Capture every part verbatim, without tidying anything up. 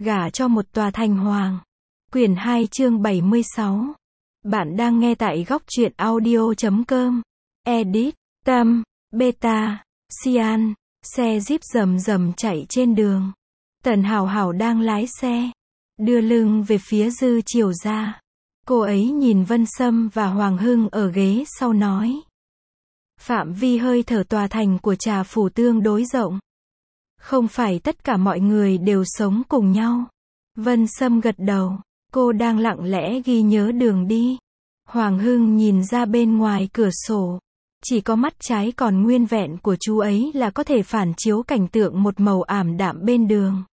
Gả cho một tòa thành hoàng. Quyển hai chương bảy mươi sáu. Bạn đang nghe tại góc truyện audio chấm com. Edit, Tâm, Beta, Cyan. Xe Jeep rầm rầm chạy trên đường. Tần Hảo Hảo đang lái xe, đưa lưng về phía Dư Chiều Gia. Cô ấy nhìn Vân Sâm và Hoàng Hưng ở ghế sau nói. Phạm vi hơi thở tòa thành của Trà Phủ tương đối rộng. Không phải tất cả mọi người đều sống cùng nhau. Vân Sâm gật đầu. Cô đang lặng lẽ ghi nhớ đường đi. Hoàng Hưng nhìn ra bên ngoài cửa sổ. Chỉ có mắt trái còn nguyên vẹn của chú ấy là có thể phản chiếu cảnh tượng một màu ảm đạm bên đường.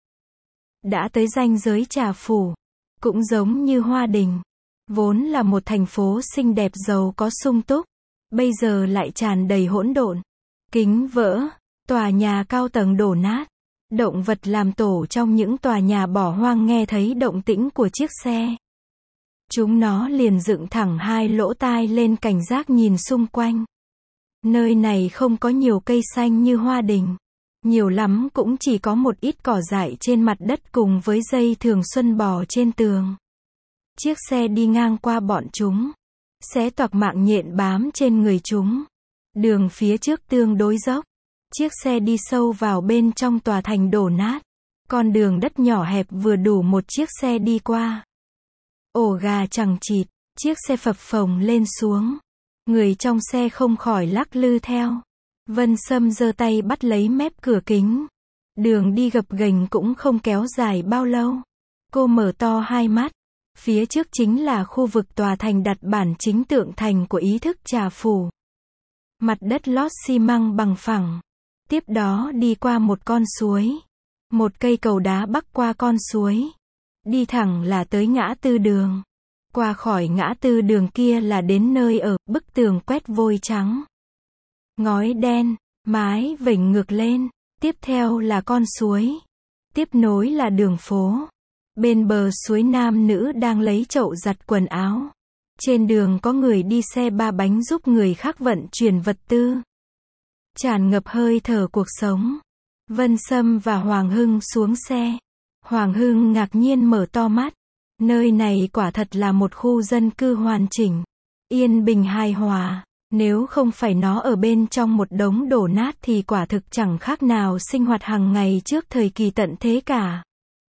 Đã tới ranh giới Trà Phủ. Cũng giống như Hoa Đình. Vốn là một thành phố xinh đẹp giàu có sung túc. Bây giờ lại tràn đầy hỗn độn. Kính vỡ. Tòa nhà cao tầng đổ nát. Động vật làm tổ trong những tòa nhà bỏ hoang nghe thấy động tĩnh của chiếc xe. Chúng nó liền dựng thẳng hai lỗ tai lên cảnh giác nhìn xung quanh. Nơi này không có nhiều cây xanh như Hoa Đình. Nhiều lắm cũng chỉ có một ít cỏ dại trên mặt đất cùng với dây thường xuân bò trên tường. Chiếc xe đi ngang qua bọn chúng. Xé toạc mạng nhện bám trên người chúng. Đường phía trước tương đối dốc. Chiếc xe đi sâu vào bên trong tòa thành đổ nát. Con đường đất nhỏ hẹp vừa đủ một chiếc xe đi qua. Ổ gà chằng chịt, chiếc xe phập phồng lên xuống. Người trong xe không khỏi lắc lư theo. Vân Sâm giơ tay bắt lấy mép cửa kính. Đường đi gập ghềnh cũng không kéo dài bao lâu. Cô mở to hai mắt. Phía trước chính là khu vực tòa thành đặt bản chính tượng thành của ý thức Trà Phủ. Mặt đất lót xi măng bằng phẳng. Tiếp đó đi qua một con suối. Một cây cầu đá bắc qua con suối. Đi thẳng là tới ngã tư đường. Qua khỏi ngã tư đường kia là đến nơi ở, bức tường quét vôi trắng. Ngói đen, mái vểnh ngược lên. Tiếp theo là con suối. Tiếp nối là đường phố. Bên bờ suối nam nữ đang lấy chậu giặt quần áo. Trên đường có người đi xe ba bánh giúp người khác vận chuyển vật tư. Tràn ngập hơi thở cuộc sống. Vân Sâm và Hoàng Hưng xuống xe. Hoàng Hưng ngạc nhiên mở to mắt. Nơi này quả thật là một khu dân cư hoàn chỉnh. Yên bình hài hòa. Nếu không phải nó ở bên trong một đống đổ nát thì quả thực chẳng khác nào sinh hoạt hàng ngày trước thời kỳ tận thế cả.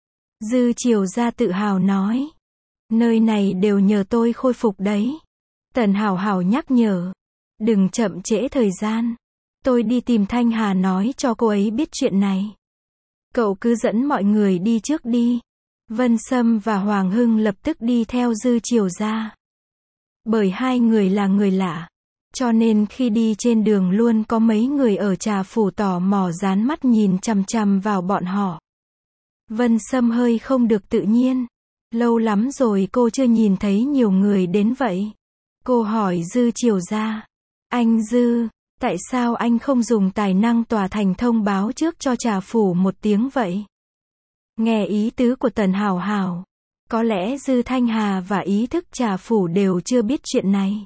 Dư Chiều Gia tự hào nói. Nơi này đều nhờ tôi khôi phục đấy. Tần Hảo Hảo nhắc nhở. Đừng chậm trễ thời gian. Tôi đi tìm Thanh Hà nói cho cô ấy biết chuyện này. Cậu cứ dẫn mọi người đi trước đi. Vân Sâm và Hoàng Hưng lập tức đi theo Dư Chiều Gia. Bởi hai người là người lạ. Cho nên khi đi trên đường luôn có mấy người ở Trà Phủ tò mò dán mắt nhìn chằm chằm vào bọn họ. Vân Sâm hơi không được tự nhiên. Lâu lắm rồi cô chưa nhìn thấy nhiều người đến vậy. Cô hỏi Dư Chiều Gia. Anh Dư, tại sao anh không dùng tài năng tòa thành thông báo trước cho Trà Phủ một tiếng vậy? Nghe ý tứ của Tần Hảo Hảo. Có lẽ Dư Thanh Hà và ý thức Trà Phủ đều chưa biết chuyện này.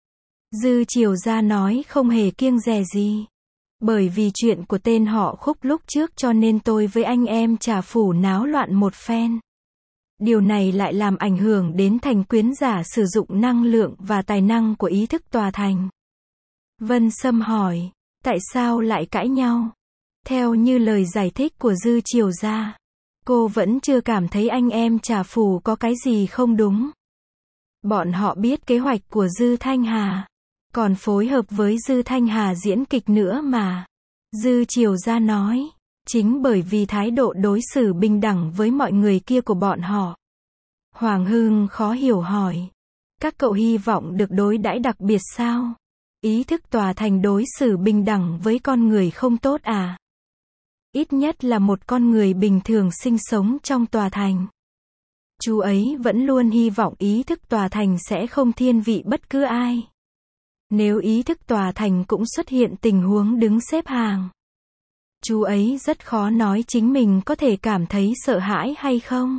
Dư Chiều Gia nói không hề kiêng dè gì. Bởi vì chuyện của tên họ Khúc lúc trước cho nên tôi với anh em Trà Phủ náo loạn một phen. Điều này lại làm ảnh hưởng đến thành quyến giả sử dụng năng lượng và tài năng của ý thức tòa thành. Vân Sâm hỏi, tại sao lại cãi nhau? Theo như lời giải thích của Dư Chiều Gia, cô vẫn chưa cảm thấy anh em Trà Phủ có cái gì không đúng. Bọn họ biết kế hoạch của Dư Thanh Hà, còn phối hợp với Dư Thanh Hà diễn kịch nữa mà. Dư Chiều Gia nói, chính bởi vì thái độ đối xử bình đẳng với mọi người kia của bọn họ. Hoàng Hưng khó hiểu hỏi, các cậu hy vọng được đối đãi đặc biệt sao? Ý thức tòa thành đối xử bình đẳng với con người không tốt à? Ít nhất là một con người bình thường sinh sống trong tòa thành. Chú ấy vẫn luôn hy vọng ý thức tòa thành sẽ không thiên vị bất cứ ai. Nếu ý thức tòa thành cũng xuất hiện tình huống đứng xếp hàng, chú ấy rất khó nói chính mình có thể cảm thấy sợ hãi hay không.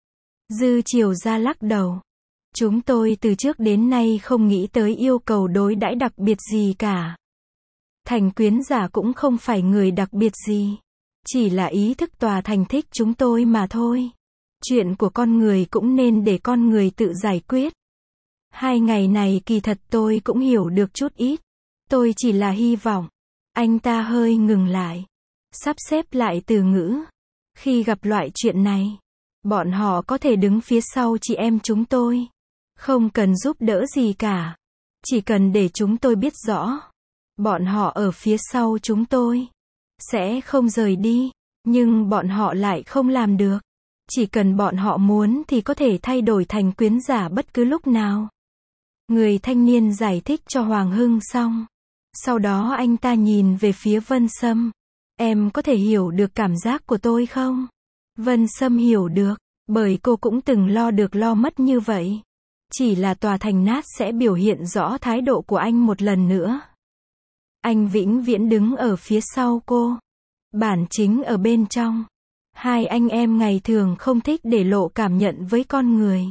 Dư Chiều Gia lắc đầu. Chúng tôi từ trước đến nay không nghĩ tới yêu cầu đối đãi đặc biệt gì cả. Thành quyến giả cũng không phải người đặc biệt gì. Chỉ là ý thức tòa thành thích chúng tôi mà thôi. Chuyện của con người cũng nên để con người tự giải quyết. Hai ngày này kỳ thật tôi cũng hiểu được chút ít. Tôi chỉ là hy vọng. Anh ta hơi ngừng lại. Sắp xếp lại từ ngữ. Khi gặp loại chuyện này, bọn họ có thể đứng phía sau chị em chúng tôi. Không cần giúp đỡ gì cả. Chỉ cần để chúng tôi biết rõ. Bọn họ ở phía sau chúng tôi. Sẽ không rời đi. Nhưng bọn họ lại không làm được. Chỉ cần bọn họ muốn thì có thể thay đổi thành quyến giả bất cứ lúc nào. Người thanh niên giải thích cho Hoàng Hưng xong. Sau đó anh ta nhìn về phía Vân Sâm. Em có thể hiểu được cảm giác của tôi không? Vân Sâm hiểu được. Bởi cô cũng từng lo được lo mất như vậy. Chỉ là tòa thành nát sẽ biểu hiện rõ thái độ của anh một lần nữa. Anh vĩnh viễn đứng ở phía sau cô. Bản chính ở bên trong. Hai anh em ngày thường không thích để lộ cảm nhận với con người.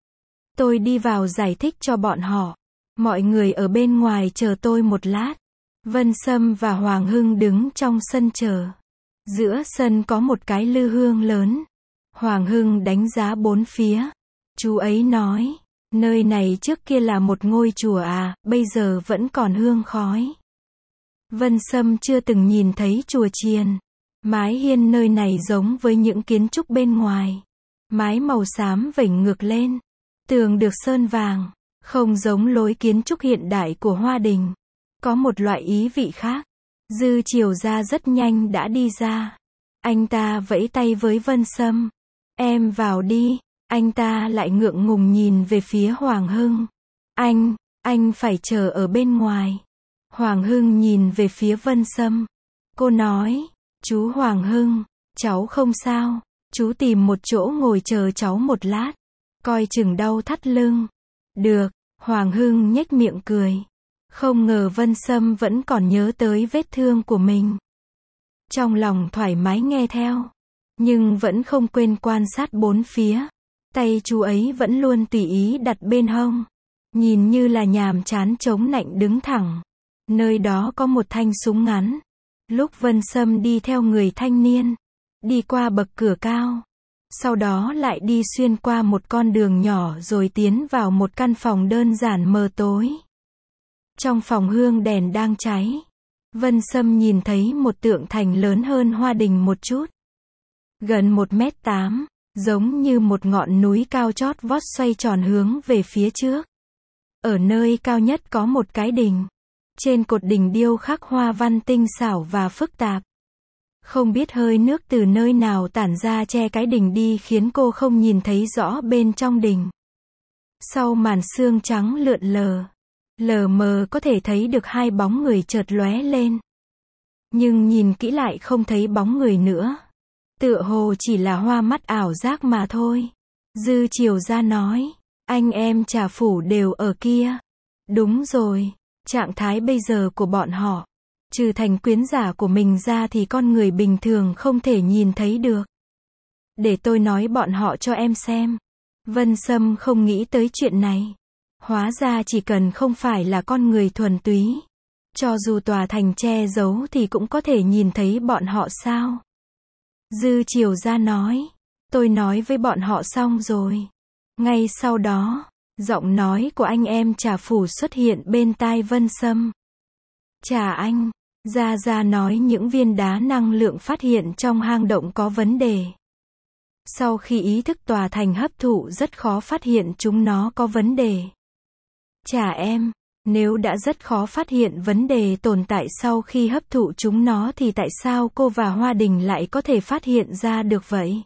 Tôi đi vào giải thích cho bọn họ. Mọi người ở bên ngoài chờ tôi một lát. Vân Sâm và Hoàng Hưng đứng trong sân chờ. Giữa sân có một cái lư hương lớn. Hoàng Hưng đánh giá bốn phía. Chú ấy nói, nơi này trước kia là một ngôi chùa à, bây giờ vẫn còn hương khói. Vân Sâm chưa từng nhìn thấy chùa chiền. Mái hiên nơi này giống với những kiến trúc bên ngoài. Mái màu xám vểnh ngược lên. Tường được sơn vàng. Không giống lối kiến trúc hiện đại của Hoa Đình. Có một loại ý vị khác. Dư Triều Gia rất nhanh đã đi ra. Anh ta vẫy tay với Vân Sâm. Em vào đi. Anh ta lại ngượng ngùng nhìn về phía Hoàng Hưng. Anh, anh phải chờ ở bên ngoài. Hoàng Hưng nhìn về phía Vân Sâm. Cô nói, chú Hoàng Hưng, cháu không sao. Chú tìm một chỗ ngồi chờ cháu một lát. Coi chừng đau thắt lưng. Được, Hoàng Hưng nhếch miệng cười. Không ngờ Vân Sâm vẫn còn nhớ tới vết thương của mình. Trong lòng thoải mái nghe theo. Nhưng vẫn không quên quan sát bốn phía. Tay chú ấy vẫn luôn tùy ý đặt bên hông. Nhìn như là nhàm chán chống nạnh đứng thẳng. Nơi đó có một thanh súng ngắn. Lúc Vân Sâm đi theo người thanh niên. Đi qua bậc cửa cao. Sau đó lại đi xuyên qua một con đường nhỏ rồi tiến vào một căn phòng đơn giản mờ tối. Trong phòng hương đèn đang cháy. Vân Sâm nhìn thấy một tượng thành lớn hơn Hoa Đình một chút. Gần một mét tám, giống như một ngọn núi cao chót vót xoay tròn hướng về phía trước. Ở nơi cao nhất có một cái đình. Trên cột đình điêu khắc hoa văn tinh xảo và phức tạp. Không biết hơi nước từ nơi nào tản ra che cái đình đi khiến cô không nhìn thấy rõ bên trong đình. Sau màn sương trắng lượn lờ, lờ mờ có thể thấy được hai bóng người chợt lóe lên. Nhưng nhìn kỹ lại không thấy bóng người nữa. Tựa hồ chỉ là hoa mắt ảo giác mà thôi. Dư Triều Gia nói, anh em Trà Phủ đều ở kia. Đúng rồi, trạng thái bây giờ của bọn họ. Trừ thành quyến giả của mình ra thì con người bình thường không thể nhìn thấy được. Để tôi nói bọn họ cho em xem. Vân Sâm không nghĩ tới chuyện này. Hóa ra chỉ cần không phải là con người thuần túy. Cho dù tòa thành che giấu thì cũng có thể nhìn thấy bọn họ sao. Dư Triều Gia nói. Tôi nói với bọn họ xong rồi. Ngay sau đó, giọng nói của anh em Trà Phủ xuất hiện bên tai Vân Sâm. Trà anh. Gia Gia nói những viên đá năng lượng phát hiện trong hang động có vấn đề. Sau khi ý thức tòa thành hấp thụ rất khó phát hiện chúng nó có vấn đề. Chà em, nếu đã rất khó phát hiện vấn đề tồn tại sau khi hấp thụ chúng nó thì tại sao cô và Hoa Đình lại có thể phát hiện ra được vậy?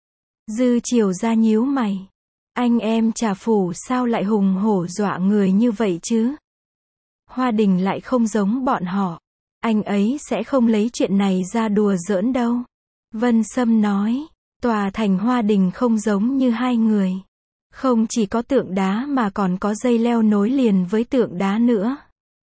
Dư Triều Gia nhíu mày. Anh em Trà Phủ sao lại hùng hổ dọa người như vậy chứ? Hoa Đình lại không giống bọn họ. Anh ấy sẽ không lấy chuyện này ra đùa giỡn đâu. Vân Sâm nói, tòa thành Hoa Đình không giống như hai người. Không chỉ có tượng đá mà còn có dây leo nối liền với tượng đá nữa.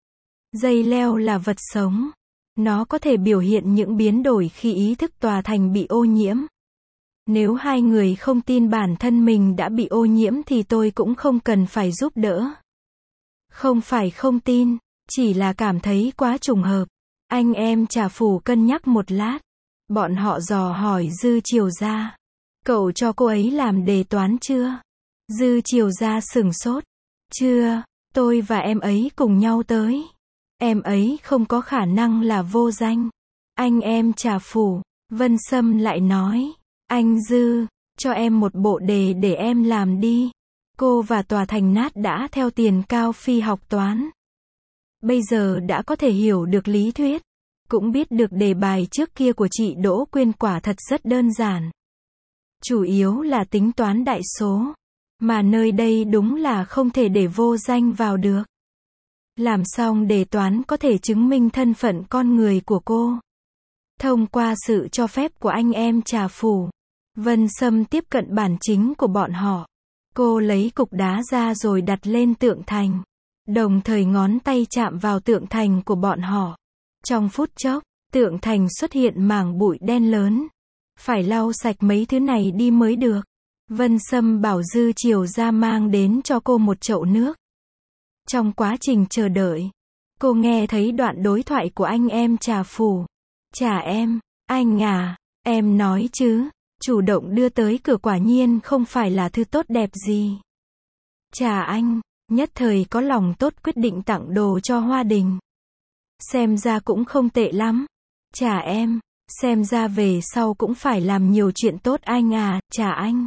Dây leo là vật sống. Nó có thể biểu hiện những biến đổi khi ý thức tòa thành bị ô nhiễm. Nếu hai người không tin bản thân mình đã bị ô nhiễm thì tôi cũng không cần phải giúp đỡ. Không phải không tin, chỉ là cảm thấy quá trùng hợp. Anh em Trà Phủ cân nhắc một lát. Bọn họ dò hỏi Dư Triều Gia. Cậu cho cô ấy làm đề toán chưa? Dư Chiều Gia sửng sốt. Chưa, tôi và em ấy cùng nhau tới. Em ấy không có khả năng là vô danh. Anh em Trà Phủ. Vân Sâm lại nói. Anh Dư, cho em một bộ đề để em làm đi. Cô và Tòa Thành Nát đã theo tiền Cao Phi học toán. Bây giờ đã có thể hiểu được lý thuyết. Cũng biết được đề bài trước kia của chị Đỗ Quyên quả thật rất đơn giản. Chủ yếu là tính toán đại số. Mà nơi đây đúng là không thể để vô danh vào được. Làm xong đề toán có thể chứng minh thân phận con người của cô. Thông qua sự cho phép của anh em Trà Phủ, Vân Sâm tiếp cận bản chính của bọn họ. Cô lấy cục đá ra rồi đặt lên tượng thành. Đồng thời ngón tay chạm vào tượng thành của bọn họ. Trong phút chốc, tượng thành xuất hiện mảng bụi đen lớn. Phải lau sạch mấy thứ này đi mới được. Vân Sâm bảo Dư Chiều Gia mang đến cho cô một chậu nước. Trong quá trình chờ đợi, cô nghe thấy đoạn đối thoại của anh em Trà Phủ. Chà em, anh à, em nói chứ, chủ động đưa tới cửa quả nhiên không phải là thứ tốt đẹp gì. Chà anh, nhất thời có lòng tốt quyết định tặng đồ cho Hoa Đình. Xem ra cũng không tệ lắm. Chà em, xem ra về sau cũng phải làm nhiều chuyện tốt anh à, chà anh.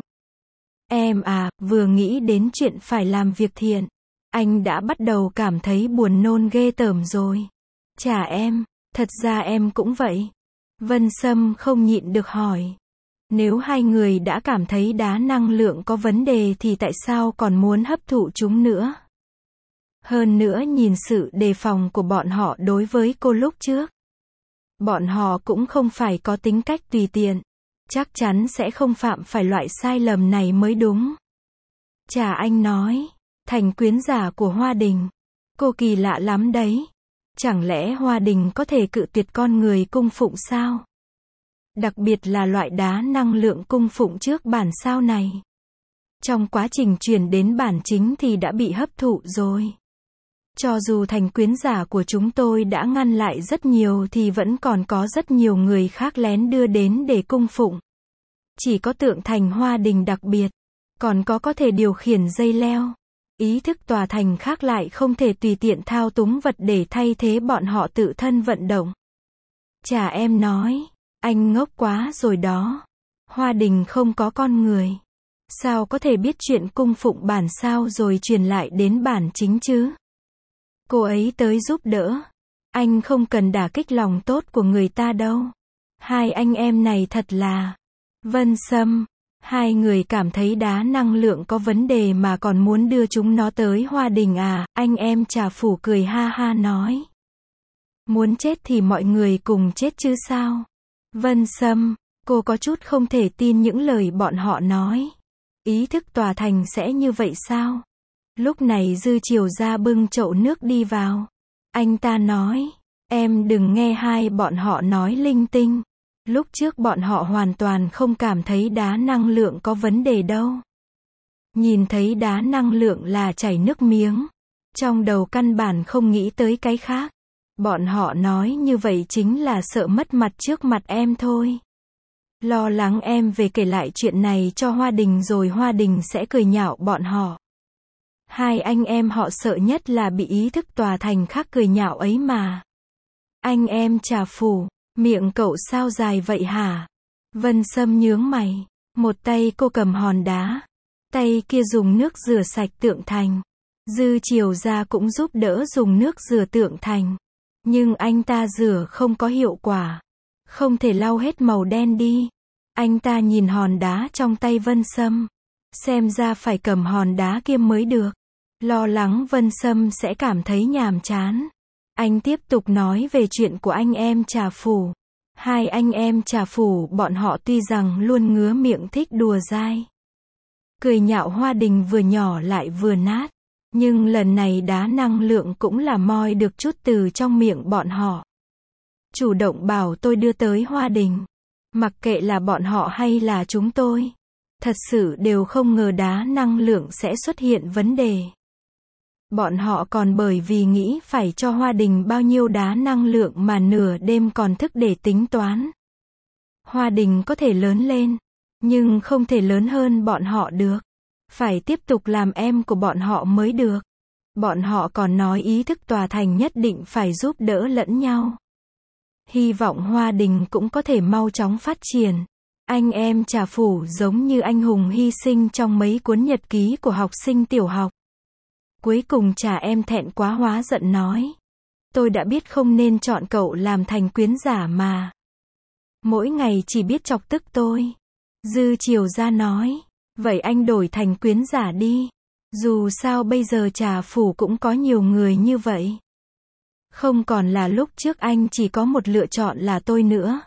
Em à, vừa nghĩ đến chuyện phải làm việc thiện, anh đã bắt đầu cảm thấy buồn nôn ghê tởm rồi. Chà em, thật ra em cũng vậy. Vân Sâm không nhịn được hỏi. Nếu hai người đã cảm thấy đá năng lượng có vấn đề thì tại sao còn muốn hấp thụ chúng nữa? Hơn nữa nhìn sự đề phòng của bọn họ đối với cô lúc trước. Bọn họ cũng không phải có tính cách tùy tiện. Chắc chắn sẽ không phạm phải loại sai lầm này mới đúng. Chà anh nói, thành quyến giả của Hoa Đình. Cô kỳ lạ lắm đấy. Chẳng lẽ Hoa Đình có thể cự tuyệt con người cung phụng sao? Đặc biệt là loại đá năng lượng cung phụng trước bản sao này. Trong quá trình chuyển đến bản chính thì đã bị hấp thụ rồi. Cho dù thành quyến giả của chúng tôi đã ngăn lại rất nhiều thì vẫn còn có rất nhiều người khác lén đưa đến để cung phụng. Chỉ có tượng thành Hoa Đình đặc biệt. Còn có có thể điều khiển dây leo. Ý thức tòa thành khác lại không thể tùy tiện thao túng vật để thay thế bọn họ tự thân vận động. Chà em nói, anh ngốc quá rồi đó. Hoa Đình không có con người. Sao có thể biết chuyện cung phụng bản sao rồi truyền lại đến bản chính chứ? Cô ấy tới giúp đỡ. Anh không cần đả kích lòng tốt của người ta đâu. Hai anh em này thật là... Vân Sâm, hai người cảm thấy đá năng lượng có vấn đề mà còn muốn đưa chúng nó tới Hoa Đình à? Anh em Trà Phủ cười ha ha nói. Muốn chết thì mọi người cùng chết chứ sao? Vân Sâm, cô có chút không thể tin những lời bọn họ nói. Ý thức tòa thành sẽ như vậy sao? Lúc này Dư Chiều Gia bưng chậu nước đi vào. Anh ta nói, em đừng nghe hai bọn họ nói linh tinh. Lúc trước bọn họ hoàn toàn không cảm thấy đá năng lượng có vấn đề đâu. Nhìn thấy đá năng lượng là chảy nước miếng. Trong đầu căn bản không nghĩ tới cái khác. Bọn họ nói như vậy chính là sợ mất mặt trước mặt em thôi. Lo lắng em về kể lại chuyện này cho Hoa Đình rồi Hoa Đình sẽ cười nhạo bọn họ. Hai anh em họ sợ nhất là bị ý thức tòa thành khác cười nhạo ấy mà. Anh em Trà Phủ, miệng cậu sao dài vậy hả? Vân Sâm nhướng mày. Một tay cô cầm hòn đá. Tay kia dùng nước rửa sạch tượng thành. Dư Chiều Gia cũng giúp đỡ dùng nước rửa tượng thành. Nhưng anh ta rửa không có hiệu quả. Không thể lau hết màu đen đi. Anh ta nhìn hòn đá trong tay Vân Sâm. Xem ra phải cầm hòn đá kia mới được. Lo lắng Vân Sâm sẽ cảm thấy nhàm chán. Anh tiếp tục nói về chuyện của anh em Trà Phủ. Hai anh em Trà Phủ bọn họ tuy rằng luôn ngứa miệng thích đùa dai. Cười nhạo Hoa Đình vừa nhỏ lại vừa nát. Nhưng lần này đá năng lượng cũng là moi được chút từ trong miệng bọn họ. Chủ động bảo tôi đưa tới Hoa Đình. Mặc kệ là bọn họ hay là chúng tôi. Thật sự đều không ngờ đá năng lượng sẽ xuất hiện vấn đề. Bọn họ còn bởi vì nghĩ phải cho Hoa Đình bao nhiêu đá năng lượng mà nửa đêm còn thức để tính toán. Hoa Đình có thể lớn lên. Nhưng không thể lớn hơn bọn họ được. Phải tiếp tục làm em của bọn họ mới được. Bọn họ còn nói ý thức tòa thành nhất định phải giúp đỡ lẫn nhau. Hy vọng Hoa Đình cũng có thể mau chóng phát triển. Anh em Trà Phủ giống như anh hùng hy sinh trong mấy cuốn nhật ký của học sinh tiểu học. Cuối cùng Trà em thẹn quá hóa giận nói. Tôi đã biết không nên chọn cậu làm thành quyến giả mà. Mỗi ngày chỉ biết chọc tức tôi. Dư Triều Gia nói. Vậy anh đổi thành quyến giả đi. Dù sao bây giờ Trà Phủ cũng có nhiều người như vậy. Không còn là lúc trước anh chỉ có một lựa chọn là tôi nữa.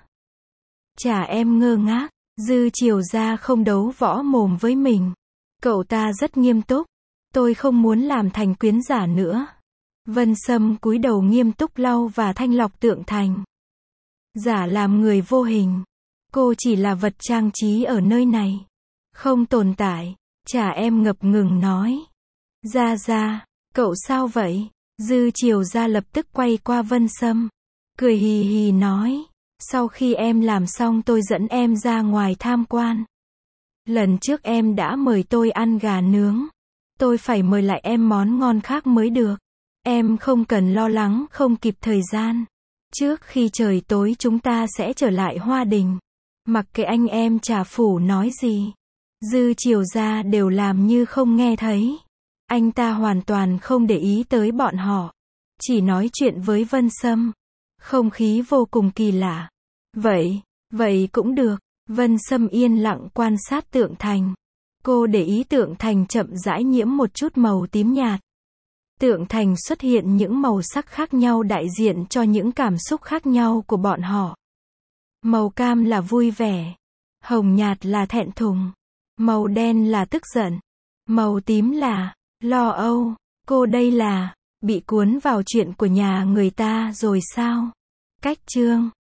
Trà em ngơ ngác. Dư Triều Gia không đấu võ mồm với mình. Cậu ta rất nghiêm túc. Tôi không muốn làm thành quyến giả nữa. Vân Sâm cúi đầu nghiêm túc lau và thanh lọc tượng thành. Giả làm người vô hình. Cô chỉ là vật trang trí ở nơi này. Không tồn tại. Trà em ngập ngừng nói. Gia Gia, cậu sao vậy? Dư Triều Gia lập tức quay qua Vân Sâm. Cười hì hì nói. Sau khi em làm xong tôi dẫn em ra ngoài tham quan. Lần trước em đã mời tôi ăn gà nướng. Tôi phải mời lại em món ngon khác mới được. Em không cần lo lắng không kịp thời gian. Trước khi trời tối chúng ta sẽ trở lại Hoa Đình. Mặc kệ anh em Trà Phủ nói gì. Dư Triều Gia đều làm như không nghe thấy. Anh ta hoàn toàn không để ý tới bọn họ. Chỉ nói chuyện với Vân Sâm. Không khí vô cùng kỳ lạ. Vậy, vậy cũng được. Vân Sâm yên lặng quan sát tượng thành. Cô để ý tượng thành chậm rãi nhiễm một chút màu tím nhạt. Tượng thành xuất hiện những màu sắc khác nhau đại diện cho những cảm xúc khác nhau của bọn họ. Màu cam là vui vẻ. Hồng nhạt là thẹn thùng. Màu đen là tức giận. Màu tím là lo âu. Cô đây là bị cuốn vào chuyện của nhà người ta rồi sao? Cách chương